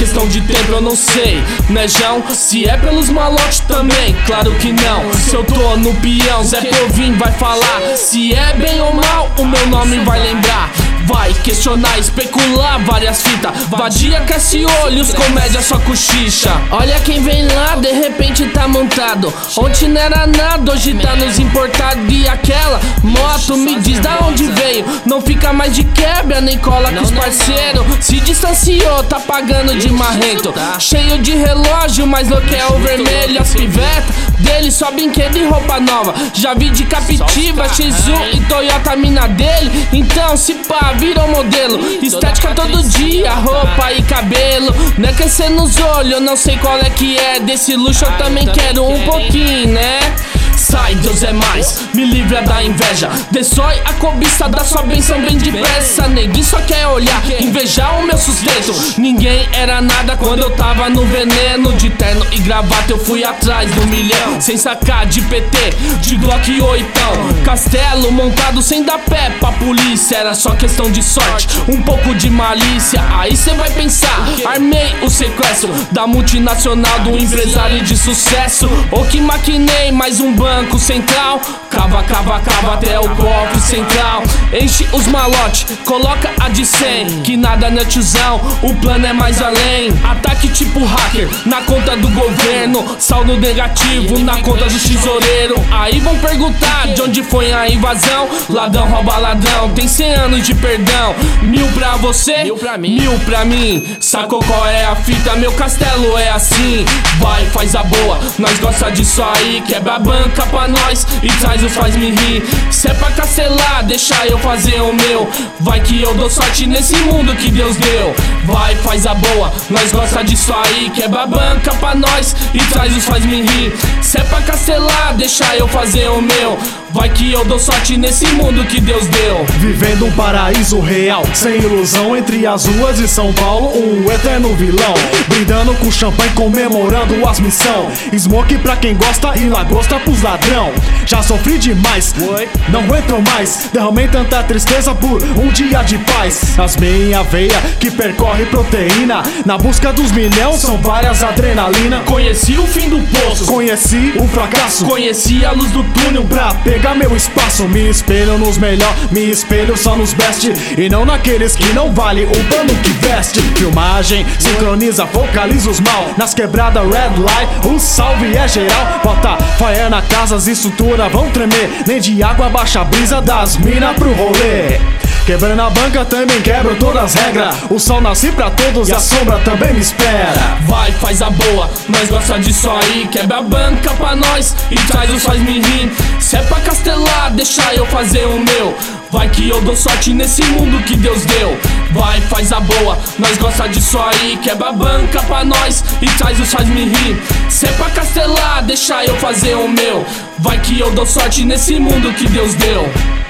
questão de tempo eu não sei, né João? Se é pelos malotes também, claro que não. Se eu tô no peão, Zé Povinho vai falar. Se é bem ou mal, o meu nome vai lembrar. Vai questionar, especular várias fitas. Vadia cresce olhos, comédia só cochicha. Olha quem vem lá, de repente tá montado. Ontem não era nada, hoje tá nos importados. E aquela moto me diz da onde veio. Não fica mais de quebra, nem cola com os parceiros. Se distanciou, tá pagando de marrento. Cheio de relógio, mas não quer o vermelho. As pivetas dele só brinquedo e roupa nova. Já vi de Captiva, X1 e Toyota mina dele. Então se pá, virou modelo. Estética todo dia, roupa e cabelo. Não é crescer nos olhos, não sei qual é que é. Desse luxo eu também quero um pouquinho, né? Sai, Deus é mais, me livra da inveja. Destrói a cobiça da sua bênção bem depressa. Neguinho só quer olhar, invejar o meu sustento. Ninguém era nada quando eu tava no veneno. De terno e gravata eu fui atrás do milhão. Sem sacar de PT, de Glock e oitão. Castelo montado sem dar pé pra polícia. Era só questão de sorte, um pouco de malícia. Aí cê vai pensar, armei o sequestro da multinacional, do empresário de sucesso. Ou que maquinei mais um banco central. Cava, cava, cava até o cofre central. Enche os malotes, coloca a de 100. Que nada né tiozão, o plano é mais além. Ataque tipo hacker na conta do governo. Saldo negativo na conta do tesoureiro. Aí vão perguntar de onde foi a invasão. Ladrão rouba ladrão, tem 100 anos de perdão. 1000 pra você, 1000 pra mim. Sacou qual é a fita? Meu castelo é assim. Vai, faz a boa, nós gosta disso aí. Quebra a banca pra nós e traz os faz-me rir. Se é pra castelar, deixa eu fazer o meu. Vai que eu dou sorte nesse mundo que Deus deu. Vai, faz a boa, nós gosta disso aí. Quebra a banca pra nós e traz os faz-me rir. Se é pra castelar, deixa eu fazer o meu. Vai que eu dou sorte nesse mundo que Deus deu. Vivendo um paraíso real, sem ilusão, entre as ruas de São Paulo, um eterno vilão. Brindando com champanhe, comemorando as missão. Smoke pra quem gosta e lagosta pros ladrão. Já sofri demais, não aguento mais. Derramei tanta tristeza por um dia de paz. As minha veia que percorre proteína. Na busca dos milhões são várias adrenalina. Conheci o fim do poço, conheci o fracasso, conheci a luz do túnel pra pegar meu espaço. Me espelho nos melhor, me espelho só nos best. E não naqueles que não vale o pano que veste. Filmagem, sincroniza, focaliza os mal. Nas quebradas red light, o salve é geral. Bota fire na casa, as estruturas vão tremer. Nem de água baixa a brisa das mina pro rolê. Quebrando a banca também quebro todas as regras. O sol nasce pra todos e a sombra também me espera. Vai, faz a boa, nós gosta disso aí. Quebra a banca pra nós e traz os faz-me rir. Se é pra castelar, deixa eu fazer o meu. Vai que eu dou sorte nesse mundo que Deus deu. Vai, faz a boa, nós gosta disso aí. Quebra a banca pra nós e traz os faz-me rir. Se é pra castelar, deixa eu fazer o meu. Vai que eu dou sorte nesse mundo que Deus deu.